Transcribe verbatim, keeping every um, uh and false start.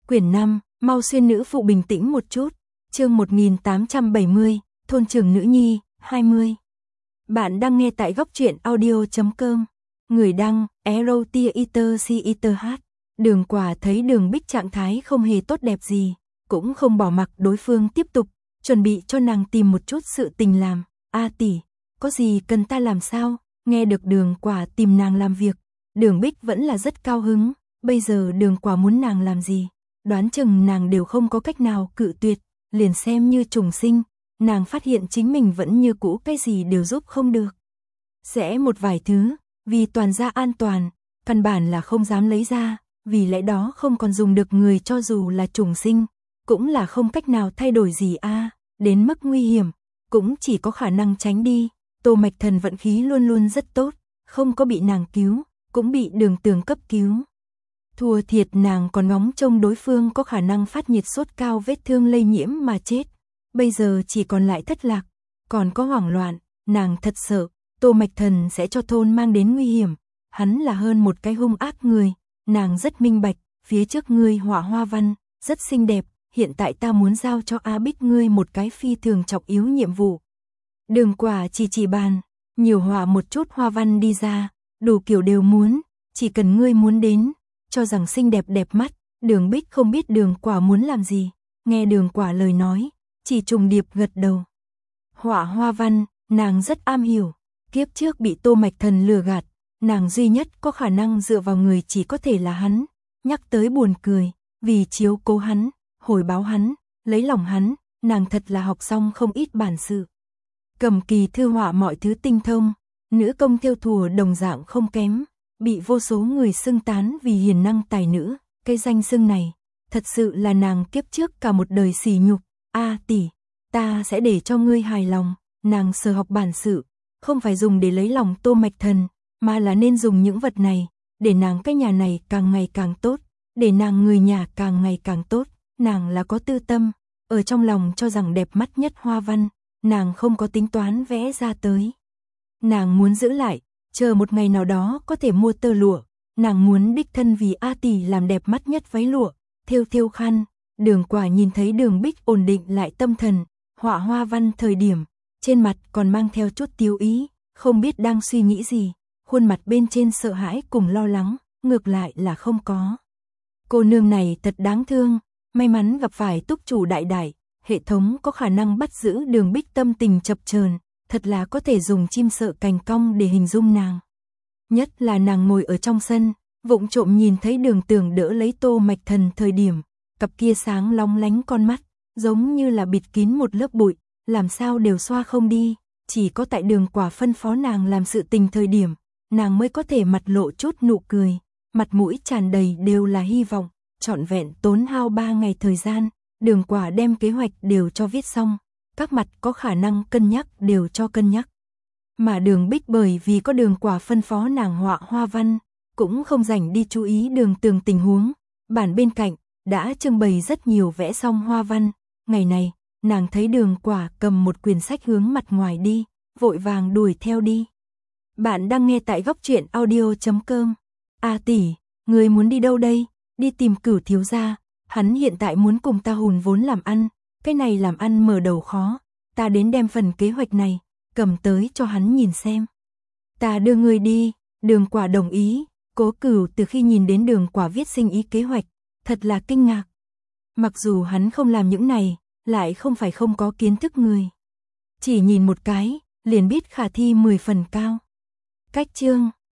Quyển năm, mau xuyên nữ phụ bình tĩnh một chút. Chương một nghìn tám trăm bảy mươi, thôn trưởng nữ nhi, hai mươi. Bạn đang nghe tại góc truyện audio chấm com. Người đăng, Erotia Eater C Eater H. Đường Quả thấy Đường Bích trạng thái không hề tốt đẹp gì, cũng không bỏ mặc đối phương tiếp tục, chuẩn bị cho nàng tìm một chút sự tình làm. A tỷ, có gì cần ta làm sao? Nghe được Đường Quả tìm nàng làm việc, Đường Bích vẫn là rất cao hứng. Bây giờ Đường Quả muốn nàng làm gì, đoán chừng nàng đều không có cách nào cự tuyệt. Liền xem như trùng sinh, nàng phát hiện chính mình vẫn như cũ cái gì đều giúp không được. Sẽ một vài thứ, vì toàn gia an toàn, căn bản là không dám lấy ra, vì lẽ đó không còn dùng được người cho dù là trùng sinh, cũng là không cách nào thay đổi gì a. À, đến mức nguy hiểm, cũng chỉ có khả năng tránh đi. Tô Mạch Thần vận khí luôn luôn rất tốt, không có bị nàng cứu, cũng bị Đường Tường cấp cứu. Thua thiệt nàng còn ngóng trông đối phương có khả năng phát nhiệt sốt cao vết thương lây nhiễm mà chết. Bây giờ chỉ còn lại thất lạc, còn có hoảng loạn, nàng thật sợ, Tô Mạch Thần sẽ cho thôn mang đến nguy hiểm. Hắn là hơn một cái hung ác người, nàng rất minh bạch, phía trước ngươi họa hoa văn, rất xinh đẹp, hiện tại ta muốn giao cho A Bích ngươi một cái phi thường trọng yếu nhiệm vụ. Đường Quả chỉ chỉ bàn, nhiều họa một chút hoa văn đi ra, đủ kiểu đều muốn, chỉ cần ngươi muốn đến. Cho rằng xinh đẹp đẹp mắt, Đường Bích không biết Đường Quả muốn làm gì, nghe Đường Quả lời nói, chỉ trùng điệp gật đầu. Họa hoa văn, nàng rất am hiểu, kiếp trước bị Tô Mạch Thần lừa gạt, nàng duy nhất có khả năng dựa vào người chỉ có thể là hắn. Nhắc tới buồn cười, vì chiếu cố hắn, hồi báo hắn, lấy lòng hắn, nàng thật là học xong không ít bản sự. Cầm kỳ thư họa mọi thứ tinh thông, nữ công thêu thùa đồng dạng không kém. Bị vô số người xưng tán vì hiền năng tài nữ, cái danh xưng này, thật sự là nàng kiếp trước cả một đời sỉ nhục. A tỷ, ta sẽ để cho ngươi hài lòng. Nàng sở học bản sự, không phải dùng để lấy lòng Tô Mạch Thần, mà là nên dùng những vật này, để nàng cái nhà này càng ngày càng tốt, để nàng người nhà càng ngày càng tốt. Nàng là có tư tâm, ở trong lòng cho rằng đẹp mắt nhất hoa văn, nàng không có tính toán vẽ ra tới. Nàng muốn giữ lại, chờ một ngày nào đó có thể mua tơ lụa, nàng muốn đích thân vì A tỷ làm đẹp mắt nhất váy lụa, thêu thêu khăn. Đường Quả nhìn thấy Đường Bích ổn định lại tâm thần, họa hoa văn thời điểm, trên mặt còn mang theo chút tiêu ý, không biết đang suy nghĩ gì, khuôn mặt bên trên sợ hãi cùng lo lắng, ngược lại là không có. Cô nương này thật đáng thương, may mắn gặp phải túc chủ đại đại, hệ thống có khả năng bắt giữ Đường Bích tâm tình chập chờn. Thật là có thể dùng chim sợ cành cong để hình dung nàng. Nhất là nàng ngồi ở trong sân, vụng trộm nhìn thấy Đường Tường đỡ lấy Tô Mạch Thần thời điểm, cặp kia sáng long lánh con mắt, giống như là bịt kín một lớp bụi, làm sao đều xoa không đi. Chỉ có tại Đường Quả phân phó nàng làm sự tình thời điểm, nàng mới có thể mặt lộ chút nụ cười, mặt mũi tràn đầy đều là hy vọng. Trọn vẹn tốn hao ba ngày thời gian, Đường Quả đem kế hoạch đều cho viết xong. Các mặt có khả năng cân nhắc đều cho cân nhắc. Mà Đường Bích bởi vì có Đường Quả phân phó nàng họa hoa văn, cũng không rảnh đi chú ý Đường Tường tình huống. Bản bên cạnh, đã trưng bày rất nhiều vẽ xong hoa văn. Ngày này, nàng thấy Đường Quả cầm một quyển sách hướng mặt ngoài đi, vội vàng đuổi theo đi. Bạn đang nghe tại góc truyện audio chấm com. A tỷ, người muốn đi đâu đây? Đi tìm Cửu thiếu gia, hắn hiện tại muốn cùng ta hùn vốn làm ăn. Cái này làm ăn mở đầu khó, ta đến đem phần kế hoạch này, cầm tới cho hắn nhìn xem. Ta đưa người đi. Đường Quả đồng ý. Cố Cửu từ khi nhìn đến Đường Quả viết sinh ý kế hoạch, thật là kinh ngạc. Mặc dù hắn không làm những này, lại không phải không có kiến thức người. Chỉ nhìn một cái, liền biết khả thi mười phần cao. Cách chương